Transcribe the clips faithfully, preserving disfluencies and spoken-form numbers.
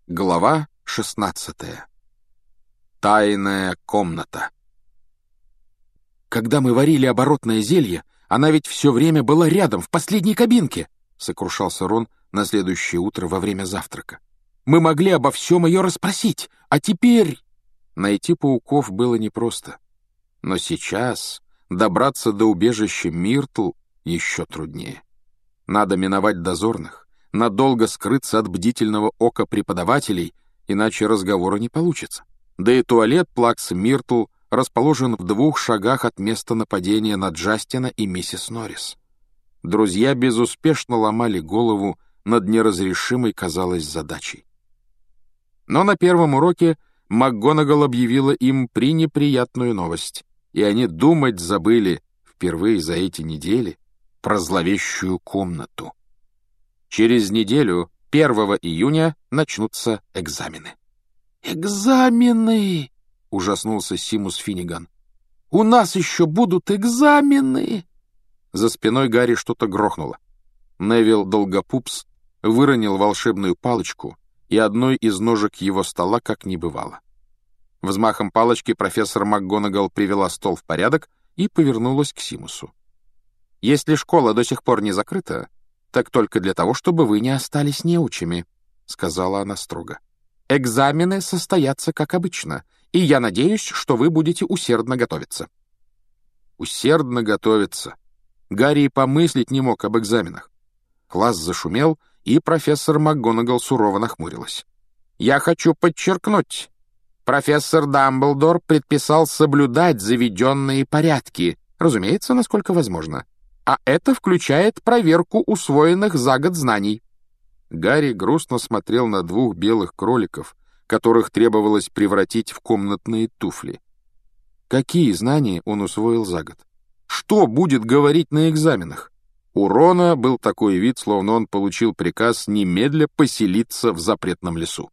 Глава шестнадцатая. Тайная комната. «Когда мы варили оборотное зелье, она ведь все время была рядом, в последней кабинке», — сокрушался Рон на следующее утро во время завтрака. «Мы могли обо всем ее расспросить, а теперь...» Найти пауков было непросто. Но сейчас добраться до убежища Миртл еще труднее. Надо миновать дозорных, надолго скрыться от бдительного ока преподавателей, иначе разговора не получится. Да и туалет Плаксы Миртл расположен в двух шагах от места нападения на Джастина и миссис Норрис. Друзья безуспешно ломали голову над неразрешимой, казалось, задачей. Но на первом уроке МакГонагал объявила им пренеприятную новость, и они думать забыли впервые за эти недели про зловещую комнату. Через неделю, первого июня, начнутся экзамены. «Экзамены!» — ужаснулся Симус Финниган. «У нас еще будут экзамены!» За спиной Гарри что-то грохнуло. Невилл Долгопупс выронил волшебную палочку, и одной из ножек его стола как не бывало. Взмахом палочки профессор МакГонагал привела стол в порядок и повернулась к Симусу. «Если школа до сих пор не закрыта, так только для того, чтобы вы не остались неучими», — сказала она строго. «Экзамены состоятся как обычно, и я надеюсь, что вы будете усердно готовиться». Усердно готовиться. Гарри и помыслить не мог об экзаменах. Класс зашумел, и профессор МакГонагал сурово нахмурилась. «Я хочу подчеркнуть, профессор Дамблдор предписал соблюдать заведенные порядки, разумеется, насколько возможно. А это включает проверку усвоенных за год знаний». Гарри грустно смотрел на двух белых кроликов, которых требовалось превратить в комнатные туфли. Какие знания он усвоил за год? Что будет говорить на экзаменах? У Рона был такой вид, словно он получил приказ немедля поселиться в запретном лесу.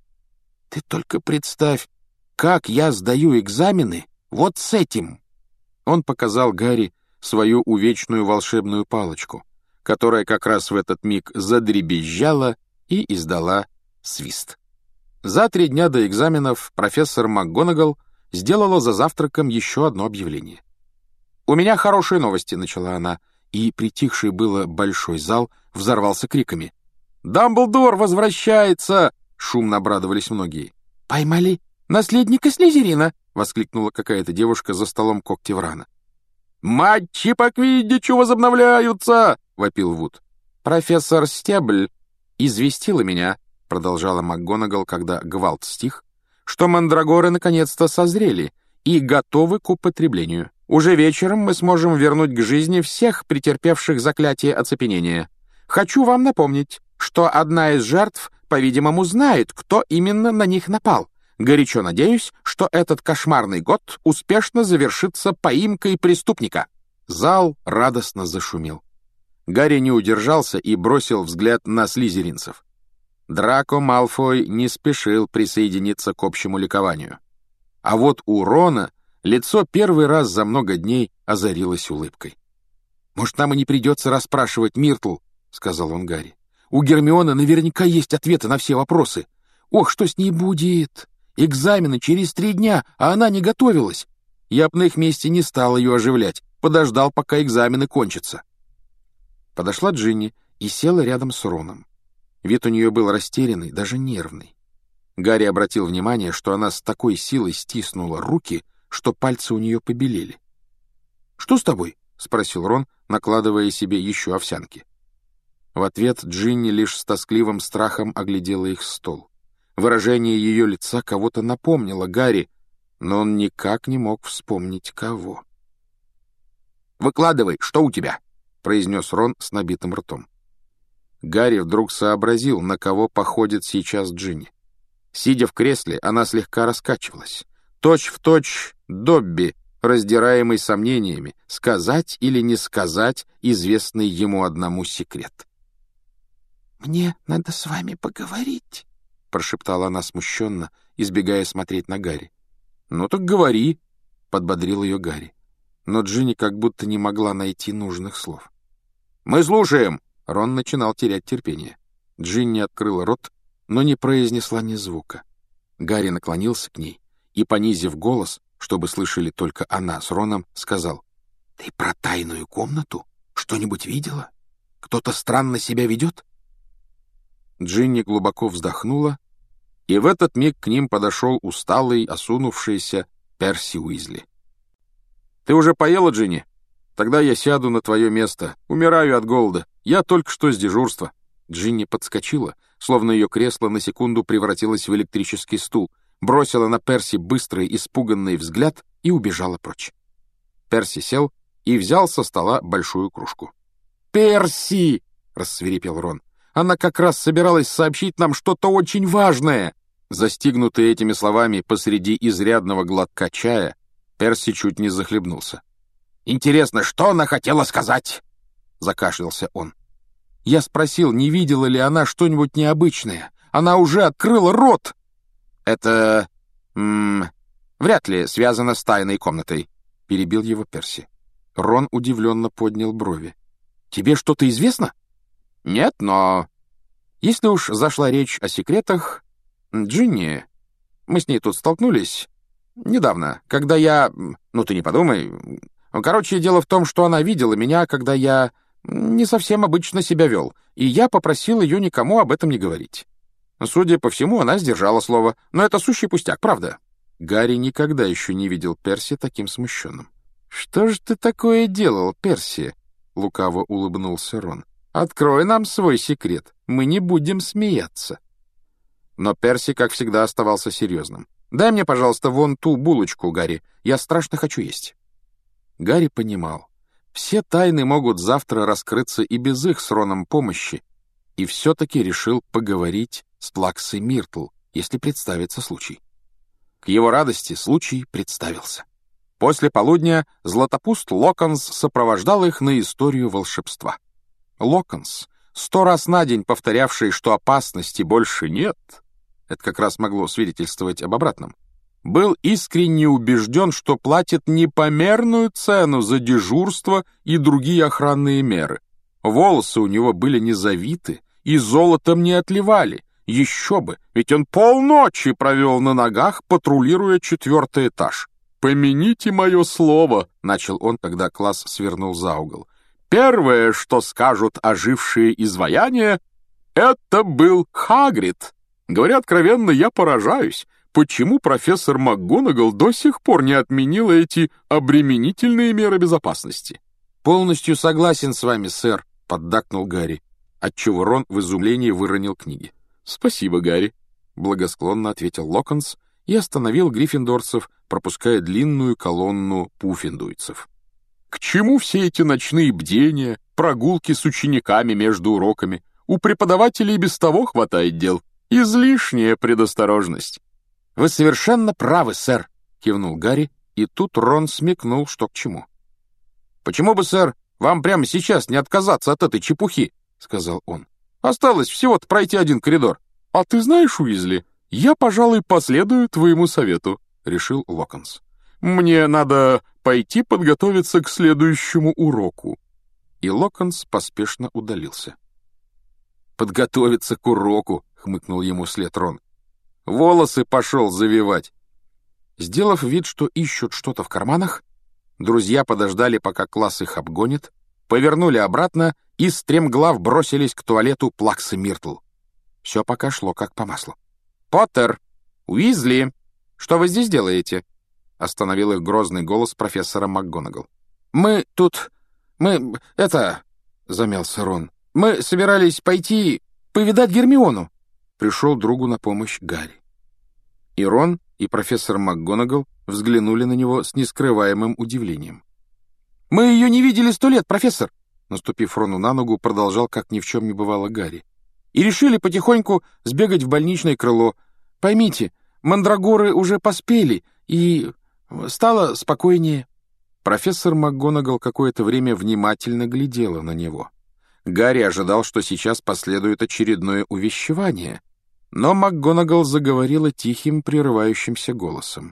«Ты только представь, как я сдаю экзамены вот с этим!» Он показал Гарри свою увечную волшебную палочку, которая как раз в этот миг задребезжала и издала свист. За три дня до экзаменов профессор МакГонагал сделала за завтраком еще одно объявление. «У меня хорошие новости», — начала она, и притихший было большой зал взорвался криками. «Дамблдор возвращается!» — шумно обрадовались многие. «Поймали наследника Слизерина!» — воскликнула какая-то девушка за столом Когтеврана. «Матчи по квиддичу возобновляются!» — вопил Вуд. «Профессор Стебль известила меня», — продолжала МакГонагал, когда гвалт стих, «что мандрагоры наконец-то созрели и готовы к употреблению. Уже вечером мы сможем вернуть к жизни всех претерпевших заклятие оцепенения. Хочу вам напомнить, что одна из жертв, по-видимому, знает, кто именно на них напал. Горячо надеюсь, что этот кошмарный год успешно завершится поимкой преступника». Зал радостно зашумел. Гарри не удержался и бросил взгляд на слизеринцев. Драко Малфой не спешил присоединиться к общему ликованию. А вот у Рона лицо первый раз за много дней озарилось улыбкой. «Может, нам и не придется расспрашивать Миртл», — сказал он Гарри. «У Гермионы наверняка есть ответы на все вопросы. Ох, что с ней будет! Экзамены через три дня, а она не готовилась. Я б на их месте не стал ее оживлять, подождал, пока экзамены кончатся». Подошла Джинни и села рядом с Роном. Вид у нее был растерянный, даже нервный. Гарри обратил внимание, что она с такой силой стиснула руки, что пальцы у нее побелели. «Что с тобой?» — спросил Рон, накладывая себе еще овсянки. В ответ Джинни лишь с тоскливым страхом оглядела их стол. Выражение ее лица кого-то напомнило Гарри, но он никак не мог вспомнить кого. «Выкладывай, что у тебя?» — произнес Рон с набитым ртом. Гарри вдруг сообразил, на кого походит сейчас Джинни. Сидя в кресле, она слегка раскачивалась. Точь в точь Добби, раздираемый сомнениями, сказать или не сказать известный ему одному секрет. «Мне надо с вами поговорить», — прошептала она смущенно, избегая смотреть на Гарри. «Ну так говори», — подбодрил ее Гарри. Но Джинни как будто не могла найти нужных слов. «Мы слушаем!» Рон начинал терять терпение. Джинни открыла рот но не произнесла ни звука. Гарри наклонился к ней и, понизив голос, чтобы слышали только она с Роном, сказал: «Ты про тайную комнату что-нибудь видела? Кто-то странно себя ведет?» Джинни глубоко вздохнула, и в этот миг к ним подошел усталый, осунувшийся Перси Уизли. «Ты уже поела, Джинни? Тогда я сяду на твое место. Умираю от голода. Я только что с дежурства». Джинни подскочила, словно ее кресло на секунду превратилось в электрический стул, бросила на Перси быстрый, испуганный взгляд и убежала прочь. Перси сел и взял со стола большую кружку. «Перси!» — рассвирепел Рон. «Она как раз собиралась сообщить нам что-то очень важное!» Застигнутый этими словами посреди изрядного глотка чая, Перси чуть не захлебнулся. «Интересно, что она хотела сказать?» — закашлялся он. «Я спросил, не видела ли она что-нибудь необычное. Она уже открыла рот!» «Это... М -м, вряд ли связано с тайной комнатой», — перебил его Перси. Рон удивленно поднял брови. «Тебе что-то известно?» «Нет, но... Если уж зашла речь о секретах... Джинни... Мы с ней тут столкнулись недавно, когда я... Ну, ты не подумай... Короче, дело в том, что она видела меня, когда я не совсем обычно себя вел, и я попросил ее никому об этом не говорить. Судя по всему, она сдержала слово, но это сущий пустяк, правда?» Гарри никогда еще не видел Перси таким смущенным. «Что же ты такое делал, Перси?» — лукаво улыбнулся Рон. «Открой нам свой секрет, мы не будем смеяться». Но Перси, как всегда, оставался серьезным. «Дай мне, пожалуйста, вон ту булочку, Гарри, я страшно хочу есть». Гарри понимал, все тайны могут завтра раскрыться и без их с Роном помощи, и все-таки решил поговорить с Плаксой Миртл, если представится случай. К его радости случай представился. После полудня Златопуст Локонс сопровождал их на историю волшебства. Локонс, сто раз на день повторявший, что опасности больше нет, это как раз могло свидетельствовать об обратном, был искренне убежден, что платит непомерную цену за дежурство и другие охранные меры. Волосы у него были не завиты и золотом не отливали. Еще бы, ведь он полночи провел на ногах, патрулируя четвертый этаж. «Помяните мое слово», — начал он, когда класс свернул за угол. «Первое, что скажут ожившие изваяния, это был Хагрид. Говоря откровенно, я поражаюсь, почему профессор МакГонагал до сих пор не отменила эти обременительные меры безопасности». «Полностью согласен с вами, сэр», — поддакнул Гарри, отчего Рон в изумлении выронил книги. «Спасибо, Гарри», — благосклонно ответил Локонс и остановил гриффиндорцев, пропуская длинную колонну пуффендуйцев. «К чему все эти ночные бдения, прогулки с учениками между уроками? У преподавателей без того хватает дел. Излишняя предосторожность». «Вы совершенно правы, сэр», — кивнул Гарри, и тут Рон смекнул, что к чему. «Почему бы, сэр, вам прямо сейчас не отказаться от этой чепухи?» — сказал он. «Осталось всего-то пройти один коридор». «А ты знаешь, Уизли, я, пожалуй, последую твоему совету», — решил Локонс. «Мне надо пойти подготовиться к следующему уроку». И Локонс поспешно удалился. «Подготовиться к уроку», — хмыкнул ему вслед Рон. «Волосы пошел завивать». Сделав вид, что ищут что-то в карманах, друзья подождали, пока класс их обгонит, повернули обратно и стремглав бросились к туалету Плаксы Миртл. Все пока шло как по маслу. «Поттер! Уизли! Что вы здесь делаете?» — остановил их грозный голос профессора МакГонагал. «Мы тут... мы... это...» — замялся Рон. «Мы собирались пойти повидать Гермиону». Пришел другу на помощь Гарри. И Рон, и профессор МакГонагал взглянули на него с нескрываемым удивлением. «Мы ее не видели сто лет, профессор!» Наступив Рону на ногу, продолжал, как ни в чем не бывало, Гарри. «И решили потихоньку сбегать в больничное крыло. Поймите, мандрагоры уже поспели, и стало спокойнее». Профессор МакГонагал какое-то время внимательно глядела на него. Гарри ожидал, что сейчас последует очередное увещевание, но МакГонагал заговорила тихим, прерывающимся голосом.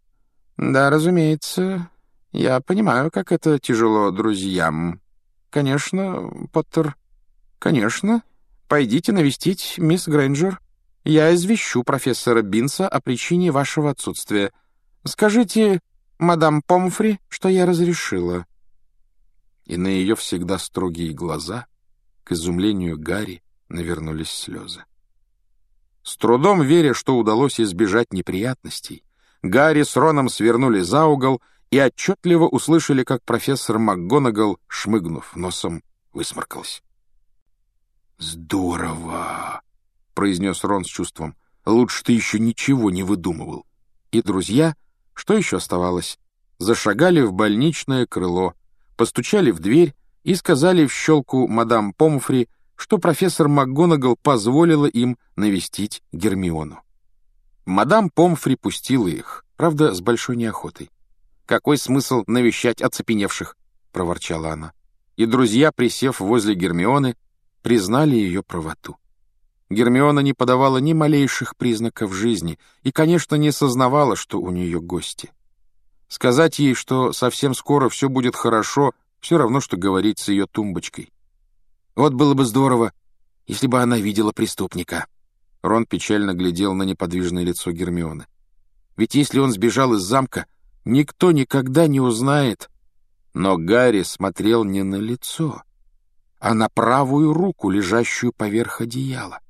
«Да, разумеется, я понимаю, как это тяжело друзьям. Конечно, Поттер, конечно, пойдите навестить мисс Грейнджер. Я извещу профессора Бинса о причине вашего отсутствия. Скажите, мадам Помфри, что я разрешила». И на ее всегда строгие глаза, к изумлению Гарри, навернулись слезы. С трудом веря, что удалось избежать неприятностей, Гарри с Роном свернули за угол и отчетливо услышали, как профессор МакГонагал, шмыгнув носом, высморкалась. «Здорово!» — произнес Рон с чувством. «Лучше ты еще ничего не выдумывал». И друзья, что еще оставалось, зашагали в больничное крыло, постучали в дверь и сказали в щелку мадам Помфри, что профессор МакГонагал позволила им навестить Гермиону. Мадам Помфри пустила их, правда, с большой неохотой. «Какой смысл навещать оцепеневших?» — проворчала она. И друзья, присев возле Гермионы, признали ее правоту. Гермиона не подавала ни малейших признаков жизни и, конечно, не сознавала, что у нее гости. Сказать ей, что совсем скоро все будет хорошо, все равно, что говорить с ее тумбочкой. «Вот было бы здорово, если бы она видела преступника». Рон печально глядел на неподвижное лицо Гермионы. «Ведь если он сбежал из замка, никто никогда не узнает». Но Гарри смотрел не на лицо, а на правую руку, лежащую поверх одеяла.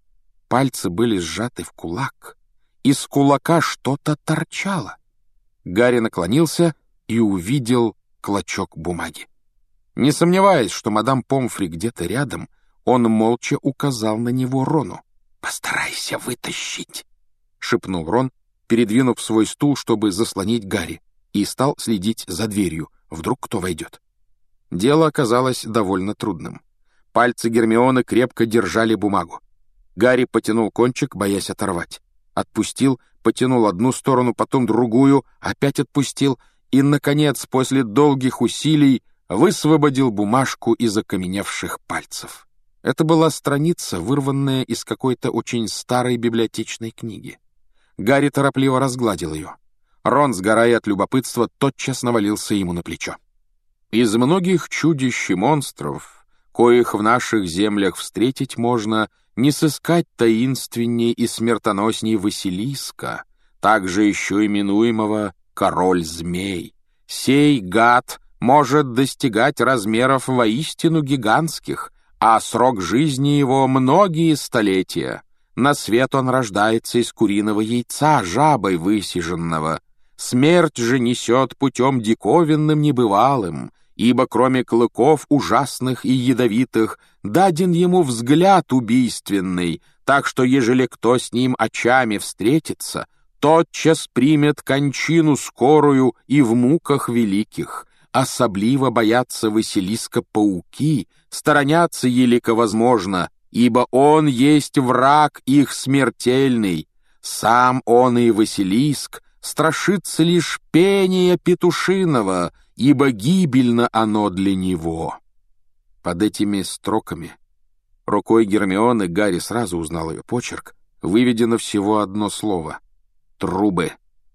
Пальцы были сжаты в кулак, из кулака что-то торчало. Гарри наклонился и увидел клочок бумаги. Не сомневаясь, что мадам Помфри где-то рядом, он молча указал на него Рону. «Постарайся вытащить», — шепнул Рон, передвинув свой стул, чтобы заслонить Гарри, и стал следить за дверью, вдруг кто войдет. Дело оказалось довольно трудным. Пальцы Гермионы крепко держали бумагу. Гарри потянул кончик, боясь оторвать. Отпустил, потянул одну сторону, потом другую, опять отпустил и, наконец, после долгих усилий, высвободил бумажку из окаменевших пальцев. Это была страница, вырванная из какой-то очень старой библиотечной книги. Гарри торопливо разгладил ее. Рон, сгорая от любопытства, тотчас навалился ему на плечо. «Из многих чудищ и монстров, коих в наших землях встретить можно, не сыскать таинственней и смертоносней Василиска, также еще именуемого король-змей. Сей гад может достигать размеров воистину гигантских, а срок жизни его многие столетия. На свет он рождается из куриного яйца, жабой высиженного. Смерть же несет путем диковинным небывалым, ибо кроме клыков ужасных и ядовитых даден ему взгляд убийственный, так что, ежели кто с ним очами встретится, тотчас примет кончину скорую и в муках великих. Особливо боятся Василиска пауки, сторонятся елико возможно, ибо он есть враг их смертельный. Сам он и Василиск страшится лишь пения петушиного, ибо гибельно оно для него». Под этими строками рукой Гермионы Гарри сразу узнал ее почерк, выведено всего одно слово — «трубы».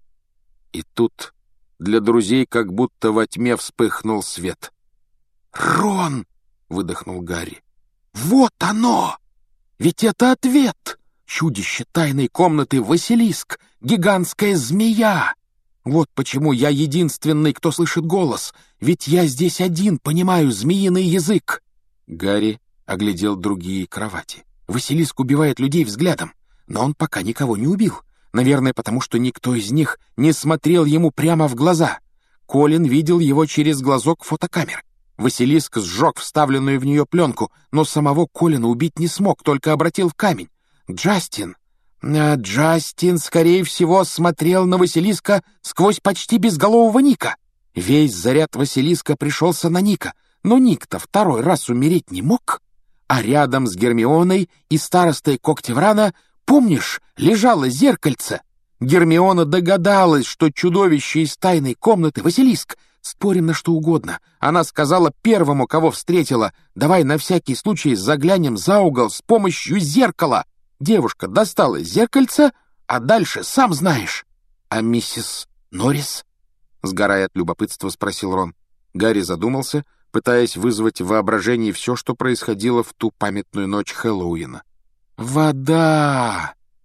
И тут для друзей как будто во тьме вспыхнул свет. «Рон!» — выдохнул Гарри. «Вот оно! Ведь это ответ! Чудище тайной комнаты Василиск, гигантская змея! Вот почему я единственный, кто слышит голос, ведь я здесь один понимаю змеиный язык!» Гарри оглядел другие кровати. Василиск убивает людей взглядом, но он пока никого не убил. Наверное, потому что никто из них не смотрел ему прямо в глаза. Колин видел его через глазок фотокамер. Василиск сжег вставленную в нее пленку, но самого Колина убить не смог, только обратил в камень. Джастин... А Джастин, скорее всего, смотрел на Василиска сквозь почти безголового Ника. Весь заряд Василиска пришелся на Ника, но Ник-то второй раз умереть не мог. А рядом с Гермионой и старостой Когтеврана, помнишь, лежало зеркальце? Гермиона догадалась, что чудовище из тайной комнаты — Василиск. Спорим на что угодно. Она сказала первому, кого встретила: «Давай на всякий случай заглянем за угол с помощью зеркала». Девушка достала зеркальце, а дальше сам знаешь. «А миссис Норрис?» — сгорая от любопытства, спросил Рон. Гарри задумался, пытаясь вызвать в воображении все, что происходило в ту памятную ночь Хэллоуина. «Вода!»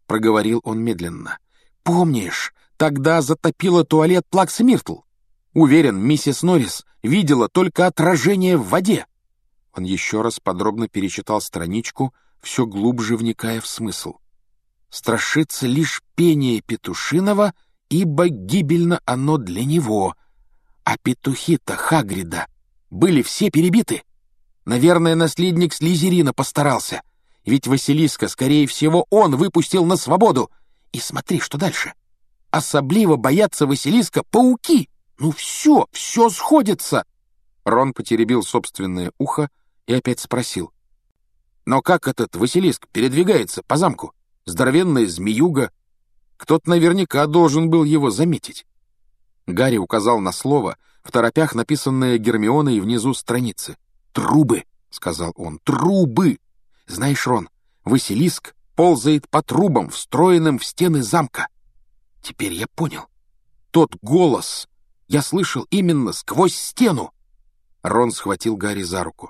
— проговорил он медленно. «Помнишь, тогда затопило туалет Плаксы Миртл? Уверен, миссис Норрис видела только отражение в воде». Он еще раз подробно перечитал страничку, все глубже вникая в смысл. «Страшится лишь пение Петушиного, ибо гибельно оно для него. А петухи-то Хагрида были все перебиты. Наверное, наследник Слизерина постарался. Ведь Василиска, скорее всего, он выпустил на свободу. И смотри, что дальше. Особливо боятся Василиска пауки. Ну все, все сходится». Рон потеребил собственное ухо и опять спросил. «Но как этот Василиск передвигается по замку? Здоровенная змеюга. Кто-то наверняка должен был его заметить». Гарри указал на слово, в торопях написанное Гермионой внизу страницы. «Трубы», — сказал он, — «трубы». Знаешь, Рон, Василиск ползает по трубам, встроенным в стены замка. Теперь я понял. Тот голос я слышал именно сквозь стену. Рон схватил Гарри за руку.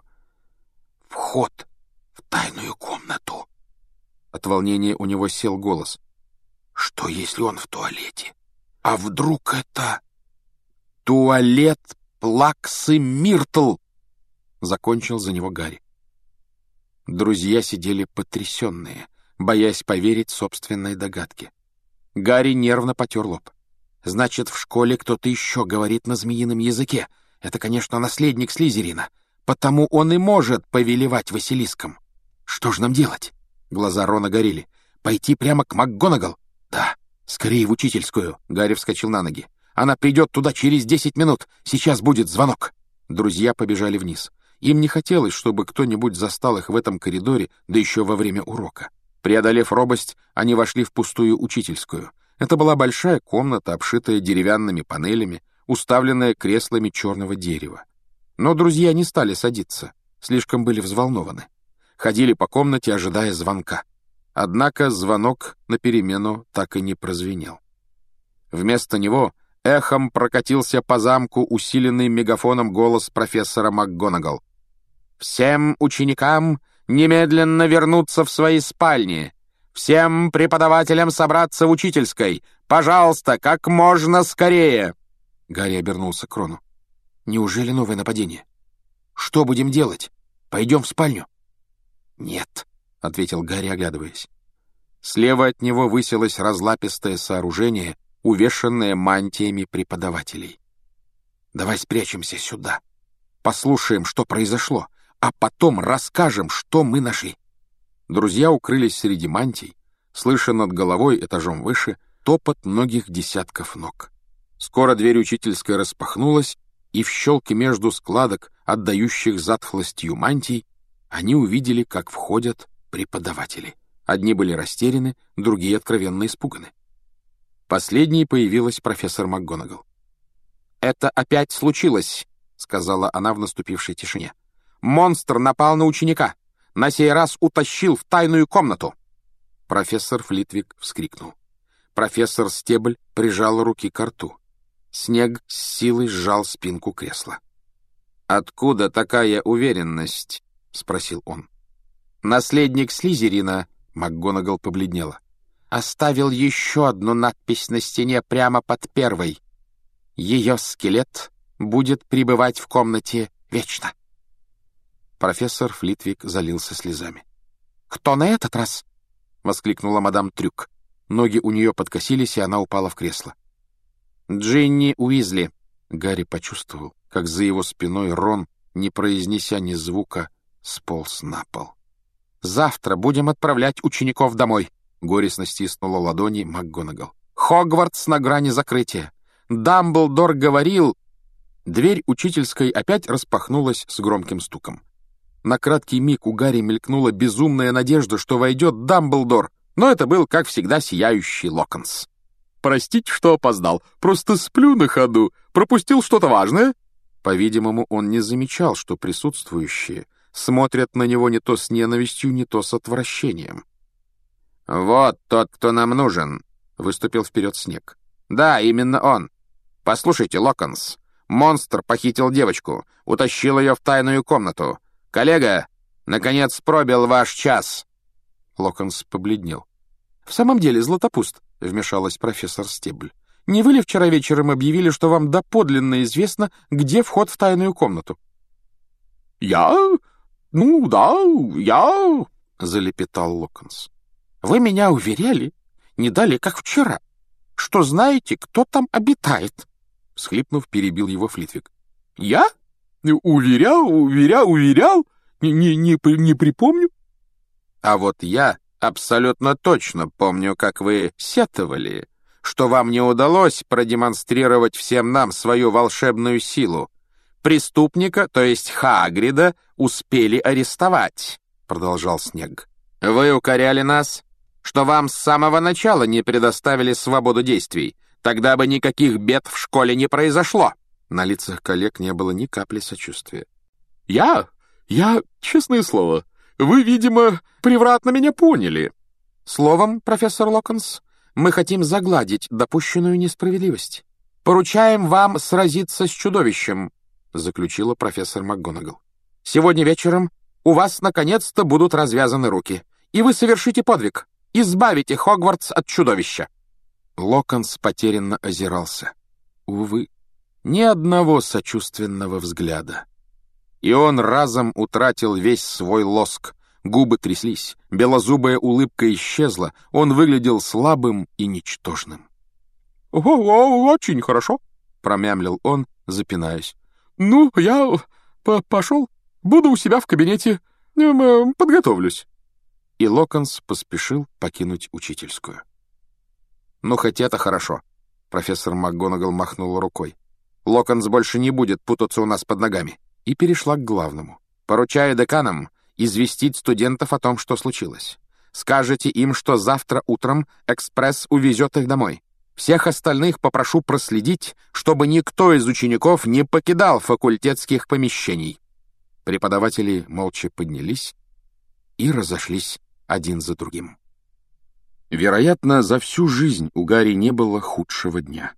«Вход в тайную комнату». От волнения у него сел голос. «Что, если он в туалете? А вдруг это...» «Туалет Плаксы Миртл!» — закончил за него Гарри. Друзья сидели потрясенные, боясь поверить собственной догадке. Гарри нервно потер лоб. «Значит, в школе кто-то еще говорит на змеином языке. Это, конечно, наследник Слизерина. Потому он и может повелевать Василиском. Что же нам делать?» Глаза Рона горели. «Пойти прямо к МакГонагал?» «Да, скорее в учительскую». Гарри вскочил на ноги. «Она придет туда через десять минут. Сейчас будет звонок». Друзья побежали вниз. Им не хотелось, чтобы кто-нибудь застал их в этом коридоре, да еще во время урока. Преодолев робость, они вошли в пустую учительскую. Это была большая комната, обшитая деревянными панелями, уставленная креслами черного дерева. Но друзья не стали садиться, слишком были взволнованы. Ходили по комнате, ожидая звонка. Однако звонок на перемену так и не прозвенел. Вместо него эхом прокатился по замку усиленный мегафоном голос профессора МакГонагал. «Всем ученикам немедленно вернуться в свои спальни. Всем преподавателям собраться в учительской. Пожалуйста, как можно скорее!» Гарри обернулся к Рону. «Неужели новое нападение? Что будем делать? Пойдем в спальню?» «Нет», — ответил Гарри, оглядываясь. Слева от него высилось разлапистое сооружение, увешанное мантиями преподавателей. «Давай спрячемся сюда, послушаем, что произошло, а потом расскажем, что мы нашли». Друзья укрылись среди мантий, слыша над головой этажом выше топот многих десятков ног. Скоро дверь учительской распахнулась, и в щелке между складок, отдающих затхлостью мантий, они увидели, как входят преподаватели. Одни были растеряны, другие откровенно испуганы. Последней появилась профессор МакГонагал. «Это опять случилось», — сказала она в наступившей тишине. «Монстр напал на ученика. На сей раз утащил в тайную комнату». Профессор Флитвик вскрикнул. Профессор Стебль прижал руки к рту. Снег с силой сжал спинку кресла. «Откуда такая уверенность?» — спросил он. «Наследник Слизерина», — МакГонагал побледнела, «оставил еще одну надпись на стене прямо под первой. Ее скелет будет пребывать в комнате вечно». Профессор Флитвик залился слезами. «Кто на этот раз?» — воскликнула мадам Трюк. Ноги у нее подкосились, и она упала в кресло. «Джинни Уизли». Гарри почувствовал, как за его спиной Рон, не произнеся ни звука, сполз на пол. «Завтра будем отправлять учеников домой», — горестно стиснула ладони МакГонагал. «Хогвартс на грани закрытия. Дамблдор говорил...» Дверь учительской опять распахнулась с громким стуком. На краткий миг у Гарри мелькнула безумная надежда, что войдет Дамблдор, но это был, как всегда, сияющий Локонс. «Простите, что опоздал. Просто сплю на ходу. Пропустил что-то важное?» По-видимому, он не замечал, что присутствующие смотрят на него не то с ненавистью, не то с отвращением. «Вот тот, кто нам нужен», — выступил вперед Снег. «Да, именно он. Послушайте, Локонс, монстр похитил девочку, утащил ее в тайную комнату. Коллега, наконец пробил ваш час». Локонс побледнел. «В самом деле, Златопуст», — вмешалась профессор Стебль, «не вы ли вчера вечером объявили, что вам доподлинно известно, где вход в тайную комнату?» «Я? Ну, да, я...» — залепетал Локонс. «Вы меня уверяли, не далее, как вчера, что знаете, кто там обитает», — всхлипнув, перебил его Флитвик. «Я? Уверял, уверял, уверял? Не, не, не, не припомню». «А вот я абсолютно точно помню, как вы сетовали, что вам не удалось продемонстрировать всем нам свою волшебную силу. Преступника, то есть Хагрида, успели арестовать», — продолжал Снег. «Вы укоряли нас, что вам с самого начала не предоставили свободу действий. Тогда бы никаких бед в школе не произошло». На лицах коллег не было ни капли сочувствия. «Я? Я, честное слово, вы, видимо, превратно меня поняли». «Словом, профессор Локонс, мы хотим загладить допущенную несправедливость. Поручаем вам сразиться с чудовищем», — заключила профессор МакГонагал. «Сегодня вечером у вас наконец-то будут развязаны руки, и вы совершите подвиг, избавите Хогвартс от чудовища». Локонс потерянно озирался. Увы, ни одного сочувственного взгляда. И он разом утратил весь свой лоск. Губы тряслись, белозубая улыбка исчезла, он выглядел слабым и ничтожным. «О, о, очень хорошо», — промямлил он, запинаясь. «Ну, я по пошел, буду у себя в кабинете, э, подготовлюсь». И Локонс поспешил покинуть учительскую. «Ну, хоть это хорошо», — профессор МакГонагал махнула рукой. «Локонс больше не будет путаться у нас под ногами». И перешла к главному. «Поручаю деканам известить студентов о том, что случилось. Скажете им, что завтра утром экспресс увезет их домой. Всех остальных попрошу проследить, чтобы никто из учеников не покидал факультетских помещений». Преподаватели молча поднялись и разошлись один за другим. Вероятно, за всю жизнь у Гарри не было худшего дня.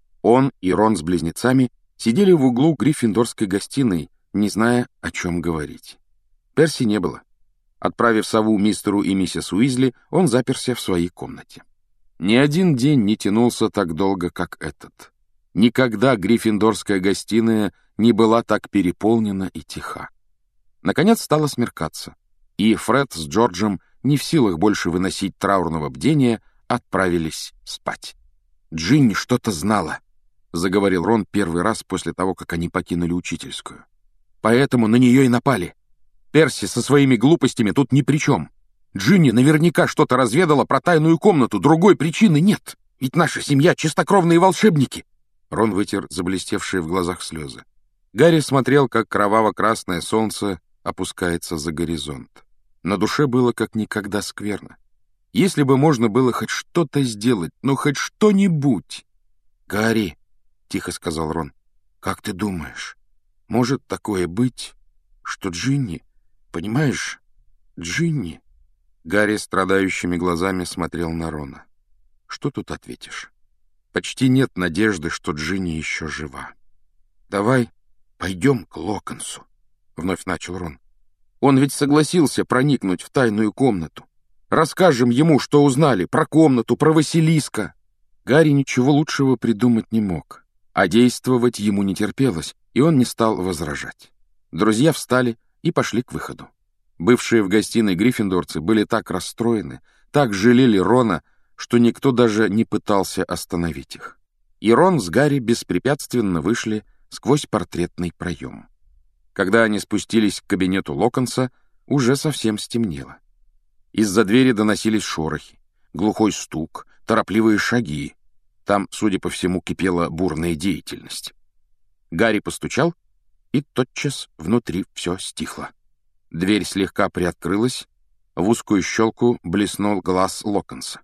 Он и Рон с близнецами сидели в углу гриффиндорской гостиной, не зная, о чем говорить. Перси не было. Отправив сову мистеру и миссис Уизли, он заперся в своей комнате. Ни один день не тянулся так долго, как этот. Никогда гриффиндорская гостиная не была так переполнена и тиха. Наконец стало смеркаться, и Фред с Джорджем, не в силах больше выносить траурного бдения, отправились спать. «Джинни что-то знала», — заговорил Рон первый раз после того, как они покинули учительскую. «Поэтому на нее и напали. Перси со своими глупостями тут ни при чем. Джинни наверняка что-то разведала про тайную комнату, другой причины нет. Ведь наша семья — чистокровные волшебники». Рон вытер заблестевшие в глазах слезы. Гарри смотрел, как кроваво-красное солнце опускается за горизонт. На душе было как никогда скверно. Если бы можно было хоть что-то сделать, ну хоть что-нибудь. «Гарри», — тихо сказал Рон, — «как ты думаешь, может такое быть, что Джинни, понимаешь, Джинни...» Гарри страдающими глазами смотрел на Рона. «Что тут ответишь? Почти нет надежды, что Джинни еще жива». «Давай пойдем к Локонсу», — вновь начал Рон. «Он ведь согласился проникнуть в тайную комнату. Расскажем ему, что узнали про комнату, про Василиска». Гарри ничего лучшего придумать не мог, а действовать ему не терпелось, и он не стал возражать. Друзья встали и пошли к выходу. Бывшие в гостиной гриффиндорцы были так расстроены, так жалели Рона, что никто даже не пытался остановить их. И Рон с Гарри беспрепятственно вышли сквозь портретный проем. Когда они спустились к кабинету Локонса, уже совсем стемнело. Из-за двери доносились шорохи, глухой стук, торопливые шаги. Там, судя по всему, кипела бурная деятельность. Гарри постучал, и тотчас внутри все стихло. Дверь слегка приоткрылась, в узкую щелку блеснул глаз Локонса.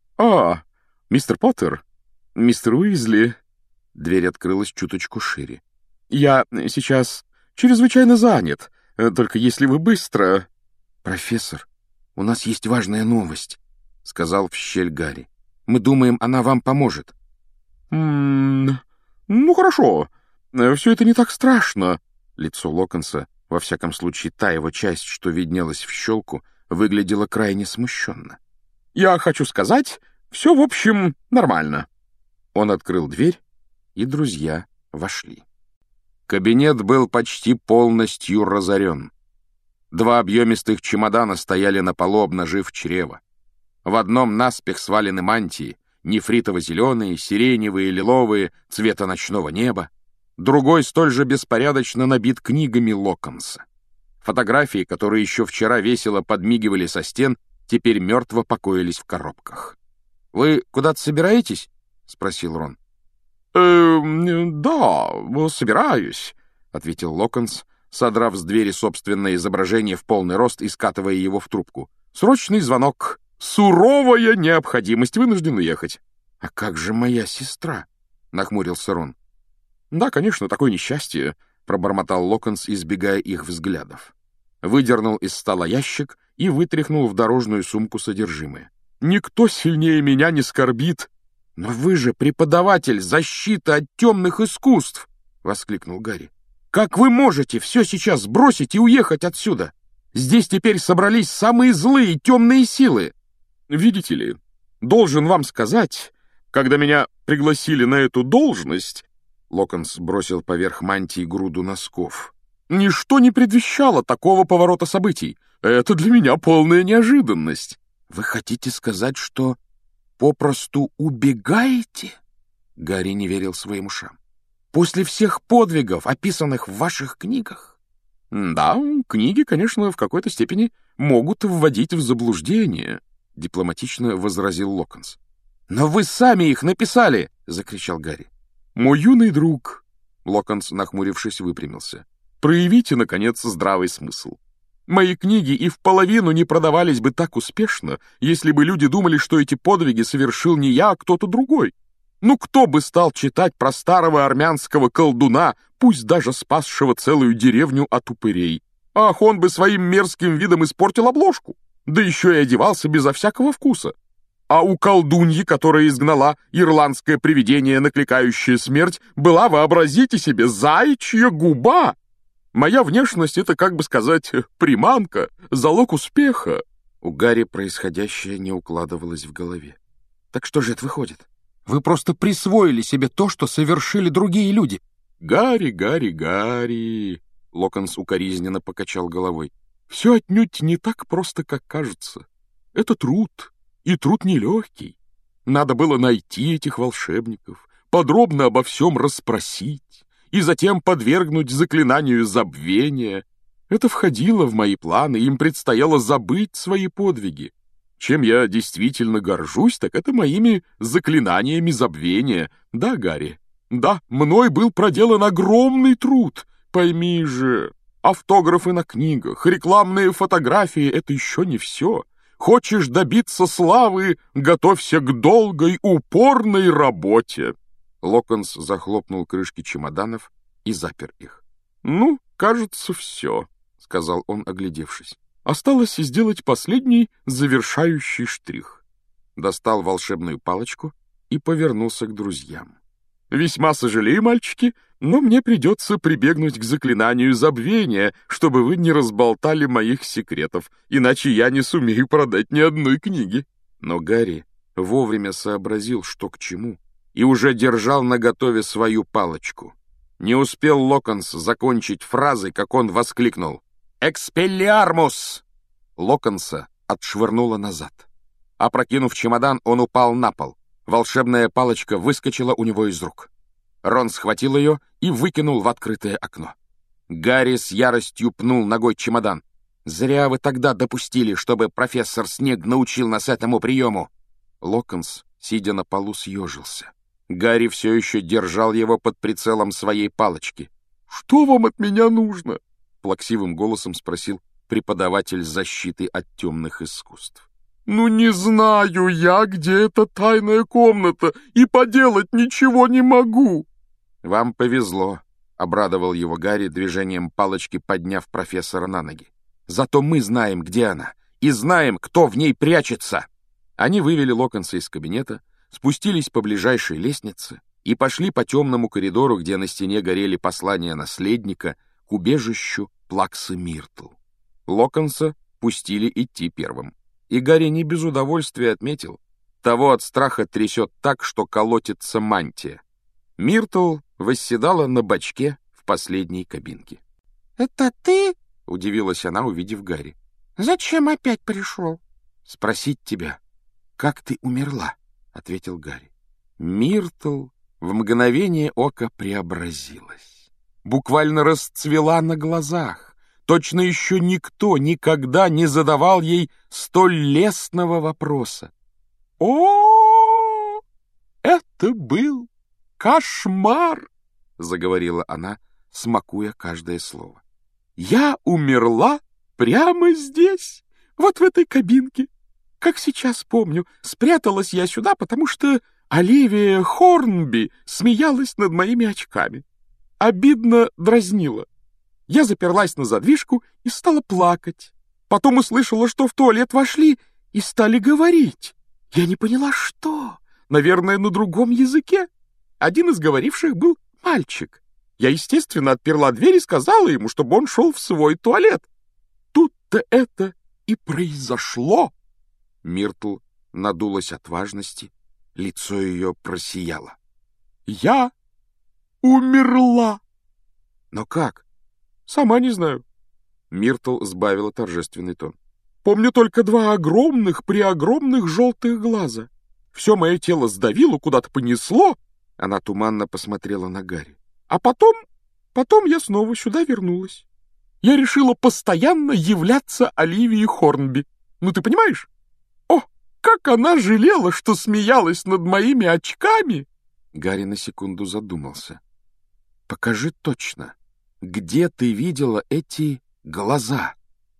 «А, мистер Поттер, мистер Уизли...» Дверь открылась чуточку шире. «Я сейчас чрезвычайно занят, только если вы быстро...» «Профессор, у нас есть важная новость», — сказал в щель Гарри. «Мы думаем, она вам поможет». «М-м, ну хорошо, все это не так страшно». Лицо Локонса, во всяком случае та его часть, что виднелась в щелку, выглядело крайне смущенно. Я хочу сказать, все, в общем, нормально». Он открыл дверь, и друзья вошли. Кабинет был почти полностью разорен. Два объемистых чемодана стояли на полу, обнажив чрево. В одном наспех свалены мантии, нефритово-зеленые, сиреневые, лиловые, цвета ночного неба. Другой столь же беспорядочно набит книгами Локонса. Фотографии, которые еще вчера весело подмигивали со стен, теперь мертво покоились в коробках. «Вы куда-то собираетесь?» — спросил Рон. «Эм, да, собираюсь», — ответил Локонс, содрав с двери собственное изображение в полный рост и скатывая его в трубку. «Срочный звонок. Суровая необходимость. Вынужден уехать». «А как же моя сестра?» — нахмурился Рон. «Да, конечно, такое несчастье», — пробормотал Локонс, избегая их взглядов. Выдернул из стола ящик и вытряхнул в дорожную сумку содержимое. «Никто сильнее меня не скорбит». «Но вы же преподаватель защиты от темных искусств!» — воскликнул Гарри. «Как вы можете все сейчас бросить и уехать отсюда? Здесь теперь собрались самые злые темные силы!» «Видите ли, должен вам сказать, когда меня пригласили на эту должность...» Локонс бросил поверх мантии груду носков. «Ничто не предвещало такого поворота событий. Это для меня полная неожиданность». «Вы хотите сказать, что попросту убегаете?» Гарри не верил своим ушам. «После всех подвигов, описанных в ваших книгах?» «Да, книги, конечно, в какой-то степени могут вводить в заблуждение», — дипломатично возразил Локонс. «Но вы сами их написали!» — закричал Гарри. «Мой юный друг», — Локонс, нахмурившись, выпрямился, — «проявите, наконец, здравый смысл. Мои книги и в половину не продавались бы так успешно, если бы люди думали, что эти подвиги совершил не я, а кто-то другой. Ну кто бы стал читать про старого армянского колдуна, пусть даже спасшего целую деревню от упырей? Ах, он бы своим мерзким видом испортил обложку, да еще и одевался безо всякого вкуса. А у колдуньи, которая изгнала ирландское привидение, накликающее смерть, была, вообразите себе, заячья губа. Моя внешность — это, как бы сказать, приманка, залог успеха». У Гарри происходящее не укладывалось в голове. «Так что же это выходит? Вы просто присвоили себе то, что совершили другие люди». «Гарри, Гарри, Гарри!» — Локонс укоризненно покачал головой. «Все отнюдь не так просто, как кажется. Это труд, и труд нелегкий. Надо было найти этих волшебников, подробно обо всем расспросить, и затем подвергнуть заклинанию забвения. Это входило в мои планы, им предстояло забыть свои подвиги. Чем я действительно горжусь, так это моими заклинаниями забвения. Да, Гарри, да, мной был проделан огромный труд. Пойми же, автографы на книгах, рекламные фотографии — это еще не все. Хочешь добиться славы — готовься к долгой, упорной работе». Локонс захлопнул крышки чемоданов и запер их. «Ну, кажется, все», — сказал он, оглядевшись. «Осталось сделать последний завершающий штрих». Достал волшебную палочку и повернулся к друзьям. «Весьма сожалею, мальчики, но мне придется прибегнуть к заклинанию забвения, чтобы вы не разболтали моих секретов, иначе я не сумею продать ни одной книги». Но Гарри вовремя сообразил, что к чему, и уже держал наготове свою палочку. Не успел Локонс закончить фразы, как он воскликнул: «Экспеллиармус!» Локонса отшвырнуло назад. Опрокинув чемодан, он упал на пол. Волшебная палочка выскочила у него из рук. Рон схватил ее и выкинул в открытое окно. Гарри с яростью пнул ногой чемодан. «Зря вы тогда допустили, чтобы профессор Снег научил нас этому приему!» Локонс, сидя на полу, съежился. Гарри все еще держал его под прицелом своей палочки. «Что вам от меня нужно?» — плаксивым голосом спросил преподаватель защиты от темных искусств. «Ну не знаю я, где эта тайная комната, и поделать ничего не могу». «Вам повезло», — обрадовал его Гарри, движением палочки подняв профессора на ноги. «Зато мы знаем, где она, и знаем, кто в ней прячется». Они вывели Локонса из кабинета, спустились по ближайшей лестнице и пошли по темному коридору, где на стене горели послания наследника, к убежищу Плаксы Миртл. Локонса пустили идти первым. и Гарри не без удовольствия отметил, того от страха трясет так, что колотится мантия. Миртл восседала на бочке в последней кабинке. — Это ты? — удивилась она, увидев Гарри. — Зачем опять пришел? — Спросить тебя, как ты умерла, — ответил Гарри. Миртл в мгновение ока преобразилась. Буквально расцвела на глазах. Точно еще никто никогда не задавал ей столь лестного вопроса. — О, это был кошмар! — заговорила она, смакуя каждое слово. — Я умерла прямо здесь, вот в этой кабинке. Как сейчас помню, спряталась я сюда, потому что Оливия Хорнби смеялась над моими очками. Обидно дразнила. Я заперлась на задвижку и стала плакать. Потом услышала, что в туалет вошли и стали говорить. Я не поняла, что. Наверное, на другом языке. Один из говоривших был мальчик. Я, естественно, отперла дверь и сказала ему, чтобы он шел в свой туалет. Тут-то это и произошло. Миртл надулась от важности, лицо ее просияло. Я умерла. Но как? Сама не знаю. Миртл сбавила торжественный тон. Помню только два огромных, преогромных желтых глаза. Все мое тело сдавило, куда-то понесло. Она туманно посмотрела на Гарри. А потом, потом я снова сюда вернулась. Я решила постоянно являться Оливии Хорнби. Ну, ты понимаешь? О, как она жалела, что смеялась над моими очками! Гарри на секунду задумался. Покажи точно, где ты видела эти глаза?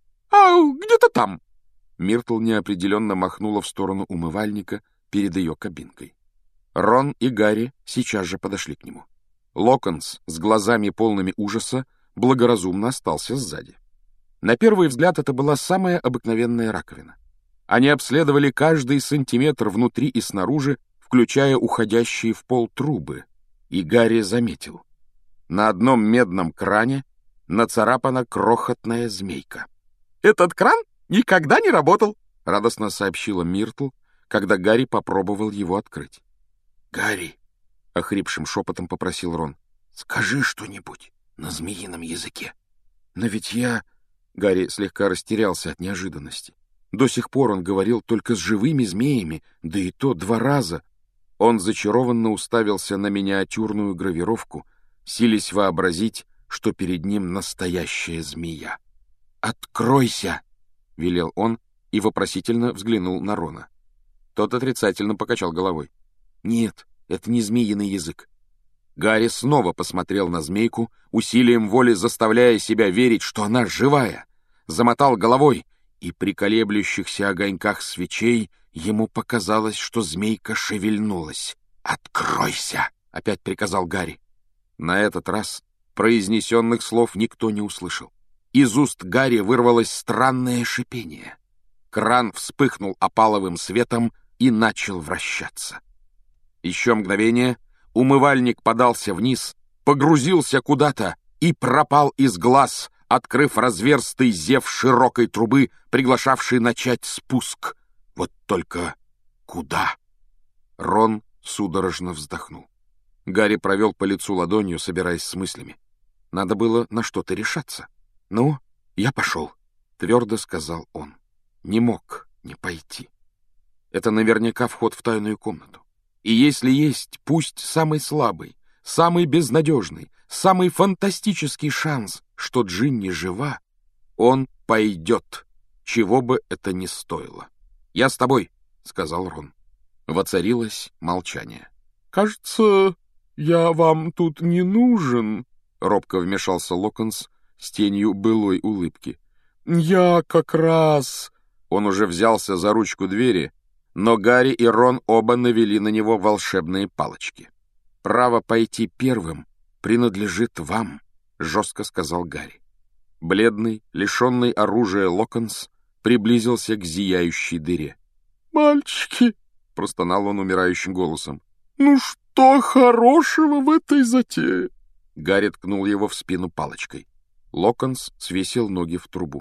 А где-то там. Миртл неопределенно махнула в сторону умывальника перед ее кабинкой. Рон и Гарри сейчас же подошли к нему. Локонс с глазами полными ужаса благоразумно остался сзади. На первый взгляд это была самая обыкновенная раковина. Они обследовали каждый сантиметр внутри и снаружи, включая уходящие в пол трубы, и Гарри заметил. На одном медном кране нацарапана крохотная змейка. «Этот кран никогда не работал», — радостно сообщила Миртл, когда Гарри попробовал его открыть. «Гарри», — охрипшим шепотом попросил Рон, — «скажи что-нибудь на змеином языке». «Но ведь я...» — Гарри слегка растерялся от неожиданности. До сих пор он говорил только с живыми змеями, да и то два раза. Он зачарованно уставился на миниатюрную гравировку, силясь вообразить, что перед ним настоящая змея. «Откройся!» — велел он и вопросительно взглянул на Рона. Тот отрицательно покачал головой. «Нет, это не змеиный язык». Гарри снова посмотрел на змейку, усилием воли заставляя себя верить, что она живая. Замотал головой, и при колеблющихся огоньках свечей ему показалось, что змейка шевельнулась. «Откройся!» — опять приказал Гарри. На этот раз произнесенных слов никто не услышал. Из уст Гарри вырвалось странное шипение. Кран вспыхнул опаловым светом и начал вращаться. Еще мгновение умывальник подался вниз, погрузился куда-то и пропал из глаз, открыв разверстый зев широкой трубы, приглашавший начать спуск. Вот только куда? Рон судорожно вздохнул. Гарри провел по лицу ладонью, собираясь с мыслями. Надо было на что-то решаться. «Ну, я пошел», — твердо сказал он. Не мог не пойти. Это наверняка вход в тайную комнату. И если есть, пусть самый слабый, самый безнадежный, самый фантастический шанс, что Джинни жива, он пойдет, чего бы это ни стоило. «Я с тобой», — сказал Рон. Воцарилось молчание. «Кажется, я вам тут не нужен», — робко вмешался Локонс с тенью былой улыбки. «Я как раз...» Он уже взялся за ручку двери, но Гарри и Рон оба навели на него волшебные палочки. «Право пойти первым принадлежит вам», — жестко сказал Гарри. Бледный, лишенный оружия Локонс приблизился к зияющей дыре. «Мальчики», — простонал он умирающим голосом, — «ну что хорошего в этой затее?» Гарри ткнул его в спину палочкой. Локонс свесил ноги в трубу.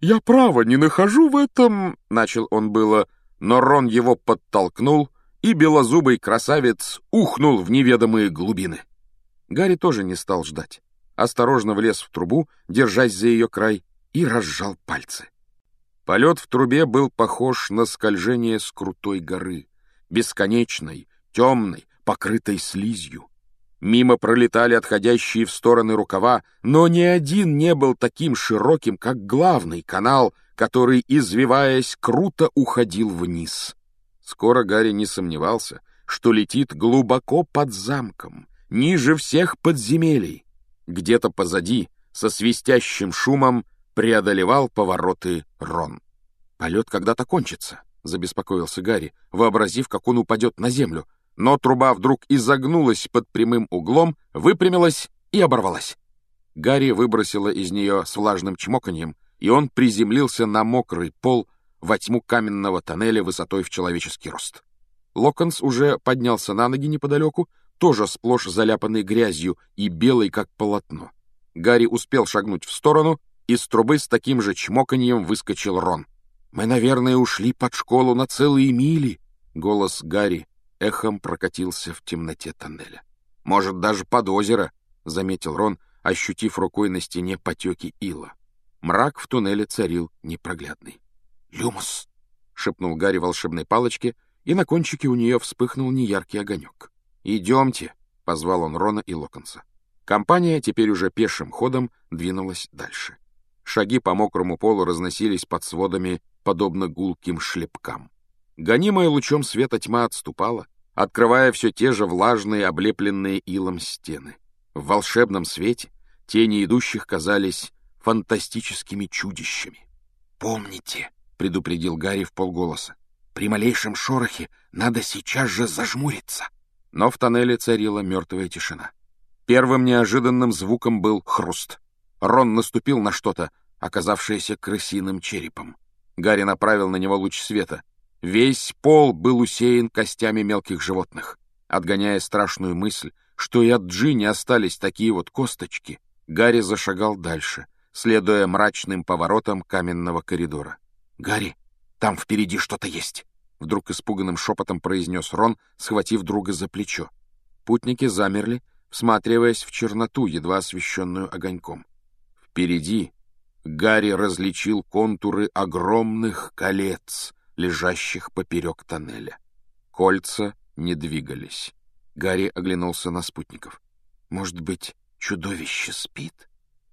«Я право не нахожу в этом...» — начал он было, но Рон его подтолкнул, и белозубый красавец ухнул в неведомые глубины. Гарри тоже не стал ждать. Осторожно влез в трубу, держась за ее край, и разжал пальцы. Полет в трубе был похож на скольжение с крутой горы, бесконечной, темной, покрытой слизью. Мимо пролетали отходящие в стороны рукава, но ни один не был таким широким, как главный канал, который, извиваясь, круто уходил вниз. Скоро Гарри не сомневался, что летит глубоко под замком, ниже всех подземелий. Где-то позади, со свистящим шумом, преодолевал повороты Рон. «Полет когда-то кончится», — забеспокоился Гарри, вообразив, как он упадет на землю. Но труба вдруг изогнулась под прямым углом, выпрямилась и оборвалась. Гарри выбросило из нее с влажным чмоканьем, и он приземлился на мокрый пол во тьму каменного тоннеля высотой в человеческий рост. Локонс уже поднялся на ноги неподалеку, тоже сплошь заляпанный грязью и белый, как полотно. Гарри успел шагнуть в сторону, из трубы с таким же чмоканьем выскочил Рон. «Мы, наверное, ушли под школу на целые мили», — голос Гарри эхом прокатился в темноте тоннеля. «Может, даже под озеро», — заметил Рон, ощутив рукой на стене потеки ила. Мрак в туннеле царил непроглядный. «Люмус!» — шепнул Гарри волшебной палочке, и на кончике у нее вспыхнул неяркий огонек. «Идемте!» — позвал он Рона и Локонса. Компания теперь уже пешим ходом двинулась дальше. Шаги по мокрому полу разносились под сводами, подобно гулким шлепкам. Гонимая лучом света тьма отступала, открывая все те же влажные, облепленные илом стены. В волшебном свете тени идущих казались фантастическими чудищами. «Помните», — предупредил Гарри вполголоса, — «при малейшем шорохе надо сейчас же зажмуриться». Но в тоннеле царила мертвая тишина. Первым неожиданным звуком был хруст. Рон наступил на что-то, оказавшееся крысиным черепом. Гарри направил на него луч света. Весь пол был усеян костями мелких животных. Отгоняя страшную мысль, что и от Джинни остались такие вот косточки, Гарри зашагал дальше, следуя мрачным поворотам каменного коридора. «Гарри, там впереди что-то есть!» — вдруг испуганным шепотом произнес Рон, схватив друга за плечо. Путники замерли, всматриваясь в черноту, едва освещенную огоньком. Впереди Гарри различил контуры огромных колец, лежащих поперек тоннеля. Кольца не двигались. Гарри оглянулся на спутников. «Может быть, чудовище спит?»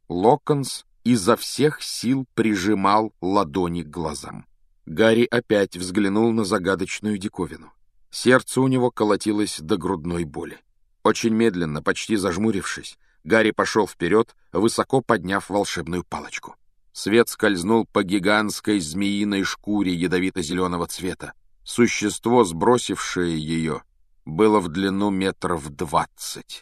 Локонс изо всех сил прижимал ладони к глазам. Гарри опять взглянул на загадочную диковину. Сердце у него колотилось до грудной боли. Очень медленно, почти зажмурившись, Гарри пошел вперед, высоко подняв волшебную палочку. Свет скользнул по гигантской змеиной шкуре ядовито-зеленого цвета. Существо, сбросившее ее, было в длину метров двадцать.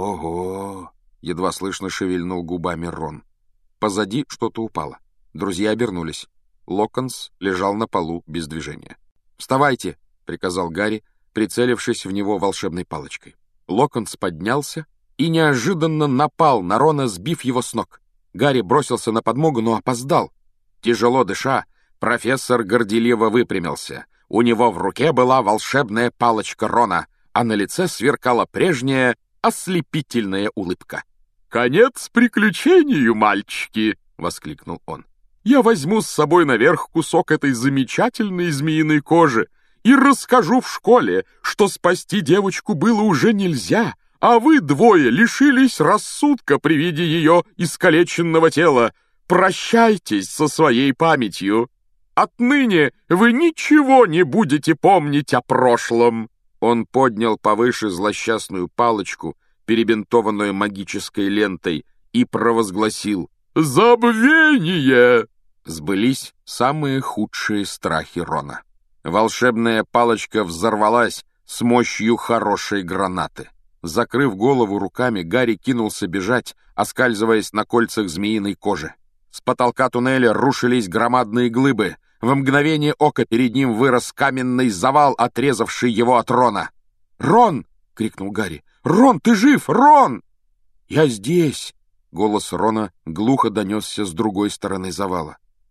«Ого!» — едва слышно шевельнул губами Рон. Позади что-то упало. Друзья обернулись. Локонс лежал на полу без движения. «Вставайте!» — приказал Гарри, прицелившись в него волшебной палочкой. Локонс поднялся и неожиданно напал на Рона, сбив его с ног. Гарри бросился на подмогу, но опоздал. Тяжело дыша, профессор горделиво выпрямился. У него в руке была волшебная палочка Рона, а на лице сверкала прежняя ослепительная улыбка. «Конец приключению, мальчики!» — воскликнул он. «Я возьму с собой наверх кусок этой замечательной змеиной кожи и расскажу в школе, что спасти девочку было уже нельзя, а вы двое лишились рассудка при виде ее искалеченного тела. Прощайтесь со своей памятью. Отныне вы ничего не будете помнить о прошлом». Он поднял повыше злосчастную палочку, перебинтованную магической лентой, и провозгласил «Забвение!» Сбылись самые худшие страхи Рона. Волшебная палочка взорвалась с мощью хорошей гранаты. Закрыв голову руками, Гарри кинулся бежать, оскальзываясь на кольцах змеиной кожи. С потолка туннеля рушились громадные глыбы. В мгновение ока перед ним вырос каменный завал, отрезавший его от Рона. «Рон!» — крикнул Гарри. «Рон, ты жив! Рон!» «Я здесь!» — голос Рона глухо донесся с другой стороны завала.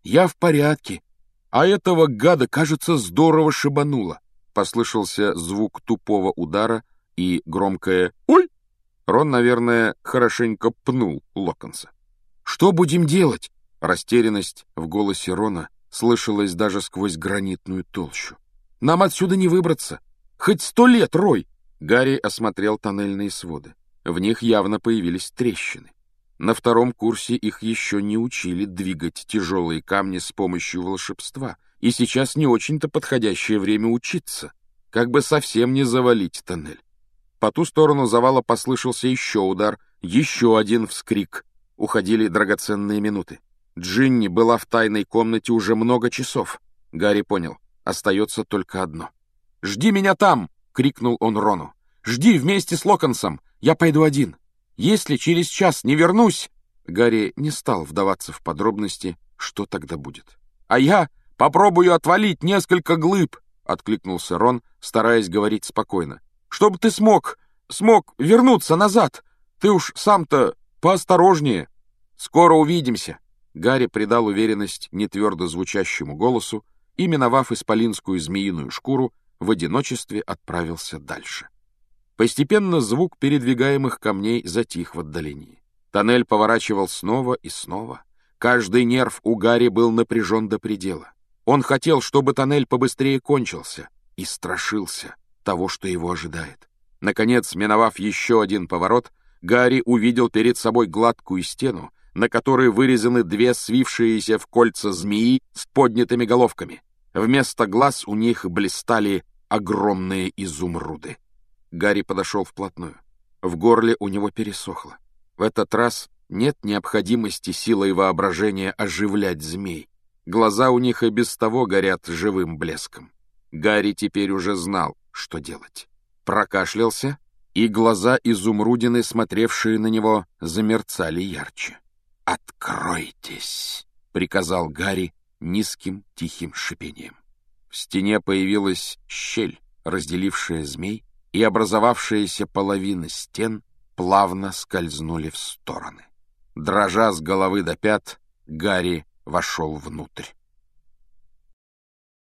«Я в порядке. А этого гада, кажется, здорово шибануло». Послышался звук тупого удара и громкое «Ой!». Рон, наверное, хорошенько пнул Локонса. «Что будем делать?» Растерянность в голосе Рона слышалась даже сквозь гранитную толщу. «Нам отсюда не выбраться. Хоть сто лет рой!» Гарри осмотрел тоннельные своды. В них явно появились трещины. На втором курсе их еще не учили двигать тяжелые камни с помощью волшебства, и сейчас не очень-то подходящее время учиться, как бы совсем не завалить тоннель. По ту сторону завала послышался еще удар, еще один вскрик. Уходили драгоценные минуты. Джинни была в тайной комнате уже много часов. Гарри понял, остается только одно. «Жди меня там!» — крикнул он Рону. «Жди вместе с Локонсом! Я пойду один! Если через час не вернусь...» Гарри не стал вдаваться в подробности, что тогда будет. «А я попробую отвалить несколько глыб!» — откликнулся Рон, стараясь говорить спокойно. «Чтобы ты смог, смог вернуться назад! Ты уж сам-то поосторожнее! Скоро увидимся!» Гарри придал уверенность нетвердо звучащему голосу и, миновав исполинскую змеиную шкуру, в одиночестве отправился дальше. Постепенно звук передвигаемых камней затих в отдалении. Тоннель поворачивал снова и снова. Каждый нерв у Гарри был напряжен до предела. Он хотел, чтобы тоннель побыстрее кончился, и страшился того, что его ожидает. Наконец, миновав еще один поворот, Гарри увидел перед собой гладкую стену, на которой вырезаны две свившиеся в кольца змеи с поднятыми головками. Вместо глаз у них блистали огромные изумруды. Гарри подошел вплотную. В горле у него пересохло. В этот раз нет необходимости силой воображения оживлять змей. Глаза у них и без того горят живым блеском. Гарри теперь уже знал, что делать. Прокашлялся, и глаза изумрудины, смотревшие на него, замерцали ярче. «Откройтесь!» — приказал Гарри низким тихим шипением. В стене появилась щель, разделившая змей, и образовавшиеся половины стен плавно скользнули в стороны. Дрожа с головы до пят, Гарри вошел внутрь.